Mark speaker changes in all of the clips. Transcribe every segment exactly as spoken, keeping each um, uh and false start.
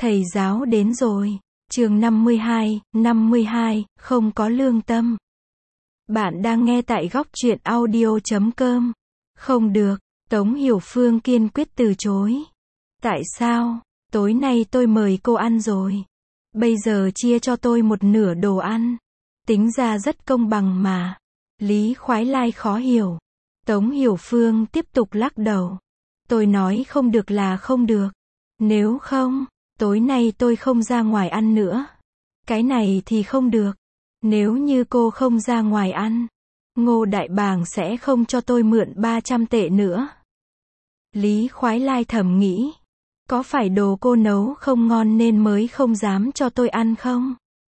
Speaker 1: Thầy giáo đến rồi. Chương năm mươi hai, năm mươi hai, không có lương tâm. Bạn đang nghe tại góc truyện audio chấm com. Không được, Tống Hiểu Phương kiên quyết từ chối. Tại sao? Tối nay tôi mời cô ăn rồi. Bây giờ chia cho tôi một nửa đồ ăn. Tính ra rất công bằng mà. Lý Khoái Lai khó hiểu. Tống Hiểu Phương tiếp tục lắc đầu. Tôi nói không được là không được. Nếu không, tối nay tôi không ra ngoài ăn nữa. Cái này thì không được. Nếu như cô không ra ngoài ăn, Ngô Đại Bàng sẽ không cho tôi mượn ba trăm tệ nữa. Lý Khoái Lai thầm nghĩ. Có phải đồ cô nấu không ngon nên mới không dám cho tôi ăn không?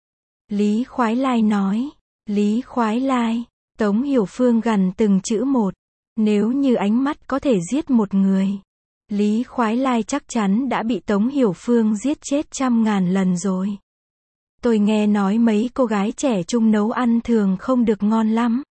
Speaker 1: Lý Khoái Lai nói. Lý Khoái Lai. Tống Hiểu Phương gằn từng chữ một. Nếu như ánh mắt có thể giết một người, Lý Khoái Lai chắc chắn đã bị Tống Hiểu Phương giết chết trăm ngàn lần rồi. Tôi nghe nói mấy cô gái trẻ trung nấu ăn thường không được ngon lắm.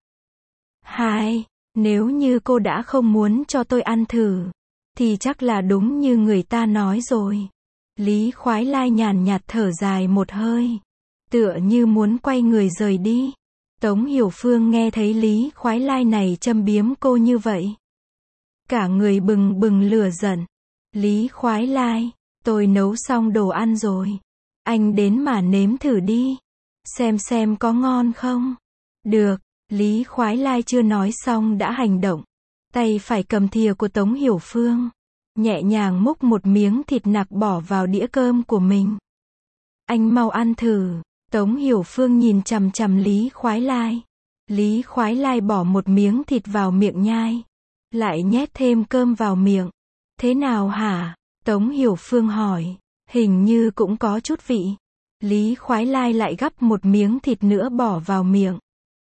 Speaker 1: Hai, nếu như cô đã không muốn cho tôi ăn thử, thì chắc là đúng như người ta nói rồi. Lý Khoái Lai nhàn nhạt thở dài một hơi, tựa như muốn quay người rời đi. Tống Hiểu Phương nghe thấy Lý Khoái Lai này châm biếm cô như vậy, cả người bừng bừng lửa giận. Lý Khoái Lai, tôi nấu xong đồ ăn rồi. Anh đến mà nếm thử đi. Xem xem có ngon không? Được, Lý Khoái Lai chưa nói xong đã hành động. Tay phải cầm thìa của Tống Hiểu Phương, nhẹ nhàng múc một miếng thịt nạc bỏ vào đĩa cơm của mình. Anh mau ăn thử. Tống Hiểu Phương nhìn chằm chằm Lý Khoái Lai. Lý Khoái Lai bỏ một miếng thịt vào miệng nhai, lại nhét thêm cơm vào miệng. Thế nào hả? Tống Hiểu Phương hỏi. Hình như cũng có chút vị. Lý Khoái Lai lại gắp một miếng thịt nữa bỏ vào miệng.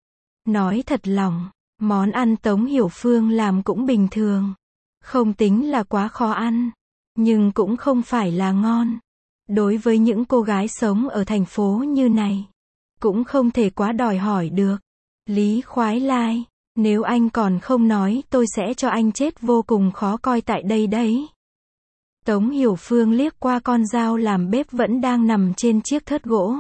Speaker 1: Nói thật lòng, món ăn Tống Hiểu Phương làm cũng bình thường. Không tính là quá khó ăn, nhưng cũng không phải là ngon. Đối với những cô gái sống ở thành phố như này, cũng không thể quá đòi hỏi được. Lý Khoái Lai, nếu anh còn không nói tôi sẽ cho anh chết vô cùng khó coi tại đây đấy. Tống Hiểu Phương liếc qua con dao làm bếp vẫn đang nằm trên chiếc thớt gỗ.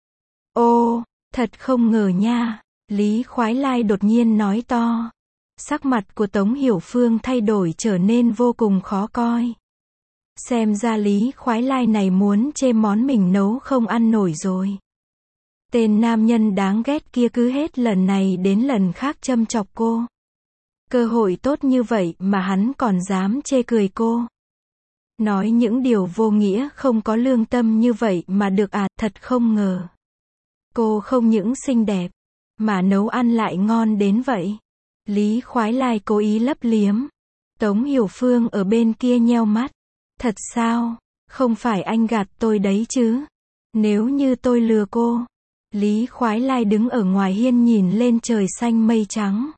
Speaker 1: Ô, thật không ngờ nha. Lý Khoái Lai đột nhiên nói to. Sắc mặt của Tống Hiểu Phương thay đổi trở nên vô cùng khó coi. Xem ra Lý Khoái Lai này muốn chê món mình nấu không ăn nổi rồi. Tên nam nhân đáng ghét kia cứ hết lần này đến lần khác châm chọc cô. Cơ hội tốt như vậy mà hắn còn dám chê cười cô. Nói những điều vô nghĩa không có lương tâm như vậy mà được à, thật không ngờ. Cô không những xinh đẹp, mà nấu ăn lại ngon đến vậy. Lý Khoái Lai cố ý lấp liếm. Tống Hiểu Phương ở bên kia nheo mắt. Thật sao? Không phải anh gạt tôi đấy chứ? Nếu như tôi lừa cô. Lý Khoái Lai đứng ở ngoài hiên nhìn lên trời xanh mây trắng,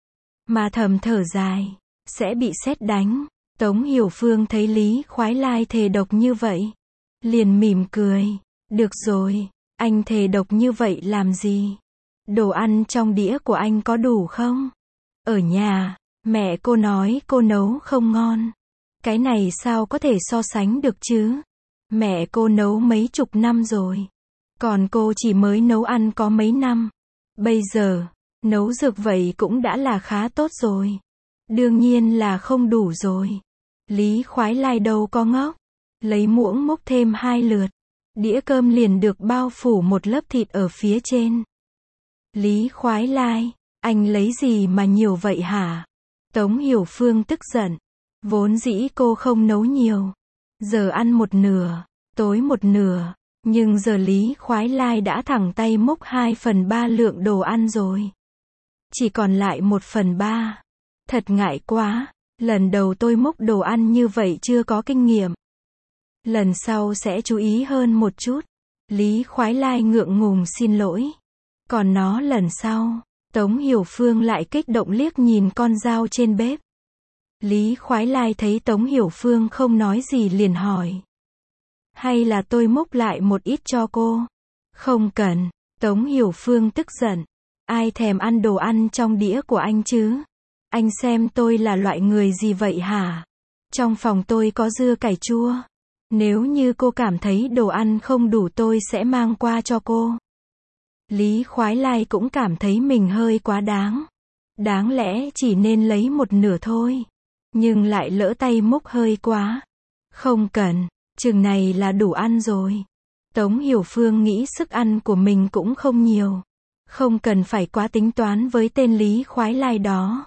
Speaker 1: mà thầm thở dài. Sẽ bị sét đánh. Tống Hiểu Phương thấy Lý Khoái Lai thề độc như vậy, liền mỉm cười. Được rồi, anh thề độc như vậy làm gì? Đồ ăn trong đĩa của anh có đủ không? Ở nhà, mẹ cô nói cô nấu không ngon. Cái này sao có thể so sánh được chứ? Mẹ cô nấu mấy chục năm rồi, còn cô chỉ mới nấu ăn có mấy năm. Bây giờ, nấu dược vậy cũng đã là khá tốt rồi. Đương nhiên là không đủ rồi. Lý Khoái Lai đâu có ngốc. Lấy muỗng múc thêm hai lượt. Đĩa cơm liền được bao phủ một lớp thịt ở phía trên. Lý Khoái Lai, anh lấy gì mà nhiều vậy hả? Tống Hiểu Phương tức giận. Vốn dĩ cô không nấu nhiều. Giờ ăn một nửa, tối một nửa. Nhưng giờ Lý Khoái Lai đã thẳng tay múc hai phần ba lượng đồ ăn rồi. Chỉ còn lại một phần ba. Thật ngại quá. Lần đầu tôi múc đồ ăn như vậy chưa có kinh nghiệm. Lần sau sẽ chú ý hơn một chút. Lý Khoái Lai ngượng ngùng xin lỗi. Còn nó lần sau. Tống Hiểu Phương lại kích động liếc nhìn con dao trên bếp. Lý Khoái Lai thấy Tống Hiểu Phương không nói gì liền hỏi. Hay là tôi múc lại một ít cho cô? Không cần. Tống Hiểu Phương tức giận. Ai thèm ăn đồ ăn trong đĩa của anh chứ? Anh xem tôi là loại người gì vậy hả? Trong phòng tôi có dưa cải chua. Nếu như cô cảm thấy đồ ăn không đủ tôi sẽ mang qua cho cô. Lý Khoái Lai cũng cảm thấy mình hơi quá đáng. Đáng lẽ chỉ nên lấy một nửa thôi. Nhưng lại lỡ tay múc hơi quá. Không cần, chừng này là đủ ăn rồi. Tống Hiểu Phương nghĩ sức ăn của mình cũng không nhiều. Không cần phải quá tính toán với tên Lý Khoái Lai đó.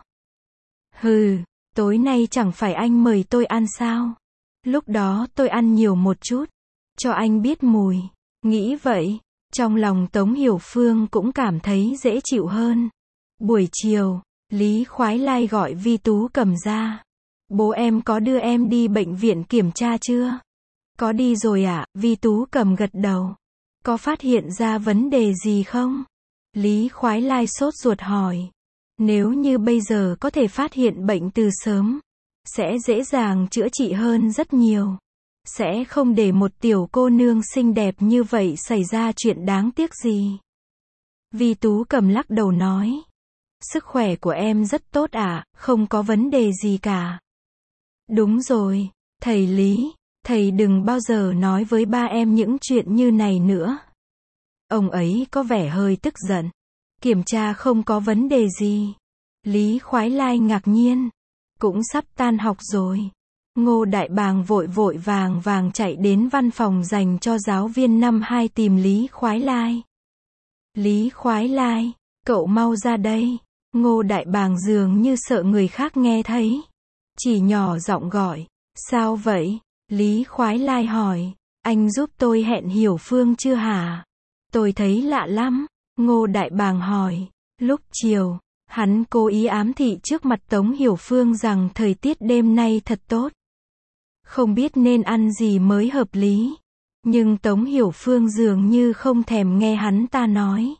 Speaker 1: Hừ, tối nay chẳng phải anh mời tôi ăn sao? Lúc đó tôi ăn nhiều một chút. Cho anh biết mùi. Nghĩ vậy, trong lòng Tống Hiểu Phương cũng cảm thấy dễ chịu hơn. Buổi chiều, Lý Khoái Lai gọi Vi Tú Cầm ra. Bố em có đưa em đi bệnh viện kiểm tra chưa? Có đi rồi ạ, à? Vi Tú Cầm gật đầu. Có phát hiện ra vấn đề gì không? Lý Khoái Lai sốt ruột hỏi. Nếu như bây giờ có thể phát hiện bệnh từ sớm, sẽ dễ dàng chữa trị hơn rất nhiều. Sẽ không để một tiểu cô nương xinh đẹp như vậy xảy ra chuyện đáng tiếc gì. Vi Tú Cầm lắc đầu nói. Sức khỏe của em rất tốt ạ, à, không có vấn đề gì cả. Đúng rồi, thầy Lý, thầy đừng bao giờ nói với ba em những chuyện như này nữa. Ông ấy có vẻ hơi tức giận. Kiểm tra không có vấn đề gì. Lý Khoái Lai ngạc nhiên. Cũng sắp tan học rồi. Ngô Đại Bàng vội vội vàng vàng chạy đến văn phòng dành cho giáo viên năm hai tìm Lý Khoái Lai. Lý Khoái Lai, cậu mau ra đây. Ngô Đại Bàng dường như sợ người khác nghe thấy. Chỉ nhỏ giọng gọi. Sao vậy? Lý Khoái Lai hỏi. Anh giúp tôi hẹn Hiểu Phương chưa hả? Tôi thấy lạ lắm. Ngô Đại Bàng hỏi. Lúc chiều, hắn cố ý ám thị trước mặt Tống Hiểu Phương rằng thời tiết đêm nay thật tốt. Không biết nên ăn gì mới hợp lý. Nhưng Tống Hiểu Phương dường như không thèm nghe hắn ta nói.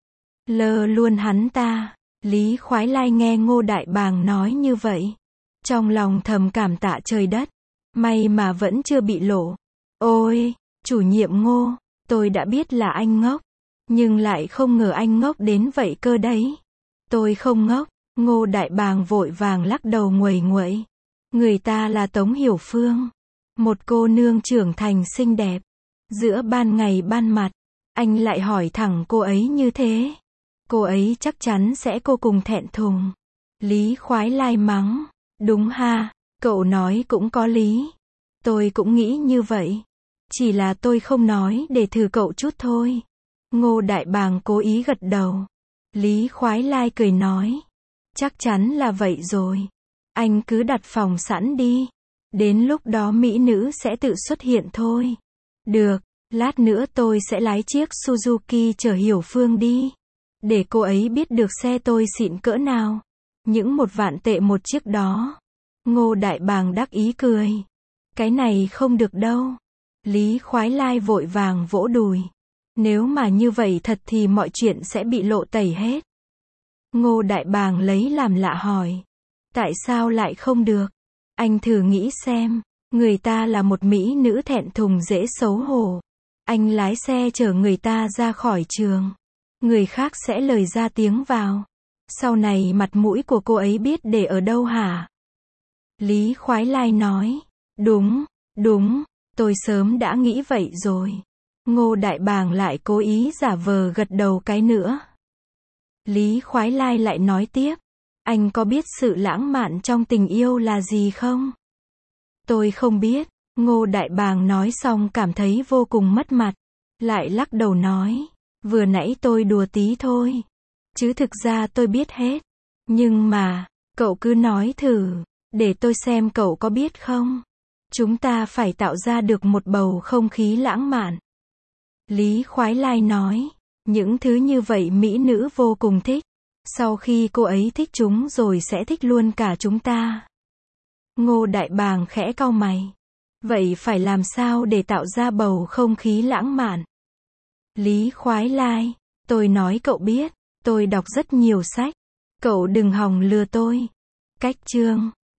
Speaker 1: Lơ luôn hắn ta. Lý Khoái Lai nghe Ngô Đại Bàng nói như vậy. Trong lòng thầm cảm tạ trời đất. May mà vẫn chưa bị lộ. Ôi, chủ nhiệm Ngô, tôi đã biết là anh ngốc. Nhưng lại không ngờ anh ngốc đến vậy cơ đấy. Tôi không ngốc. Ngô Đại Bàng vội vàng lắc đầu nguầy nguậy. Người ta là Tống Hiểu Phương. Một cô nương trưởng thành xinh đẹp. Giữa ban ngày ban mặt, anh lại hỏi thẳng cô ấy như thế. Cô ấy chắc chắn sẽ vô cùng thẹn thùng. Lý Khoái Lai mắng. Đúng ha, cậu nói cũng có lý. Tôi cũng nghĩ như vậy. Chỉ là tôi không nói để thử cậu chút thôi. Ngô Đại Bàng cố ý gật đầu. Lý Khoái Lai cười nói. Chắc chắn là vậy rồi. Anh cứ đặt phòng sẵn đi. Đến lúc đó mỹ nữ sẽ tự xuất hiện thôi. Được, lát nữa tôi sẽ lái chiếc Suzuki chở Hiểu Phương đi. Để cô ấy biết được xe tôi xịn cỡ nào. Những một vạn tệ một chiếc đó. Ngô Đại Bàng đắc ý cười. Cái này không được đâu. Lý Khoái Lai vội vàng vỗ đùi. Nếu mà như vậy thật thì mọi chuyện sẽ bị lộ tẩy hết. Ngô Đại Bàng lấy làm lạ hỏi. Tại sao lại không được? Anh thử nghĩ xem. Người ta là một mỹ nữ thẹn thùng dễ xấu hổ. Anh lái xe chở người ta ra khỏi trường. Người khác sẽ lời ra tiếng vào. Sau này mặt mũi của cô ấy biết để ở đâu hả? Lý Khoái Lai nói. Đúng, đúng, tôi sớm đã nghĩ vậy rồi. Ngô Đại Bàng lại cố ý giả vờ gật đầu cái nữa. Lý Khoái Lai lại nói tiếp. Anh có biết sự lãng mạn trong tình yêu là gì không? Tôi không biết. Ngô Đại Bàng nói xong cảm thấy vô cùng mất mặt. Lại lắc đầu nói. Vừa nãy tôi đùa tí thôi. Chứ thực ra tôi biết hết. Nhưng mà, cậu cứ nói thử. Để tôi xem cậu có biết không? Chúng ta phải tạo ra được một bầu không khí lãng mạn. Lý Khoái Lai nói. Những thứ như vậy mỹ nữ vô cùng thích. Sau khi cô ấy thích chúng rồi sẽ thích luôn cả chúng ta. Ngô Đại Bàng khẽ cau mày. Vậy phải làm sao để tạo ra bầu không khí lãng mạn? Lý Khoái Lai. Tôi nói cậu biết. Tôi đọc rất nhiều sách. Cậu đừng hòng lừa tôi. Cách chương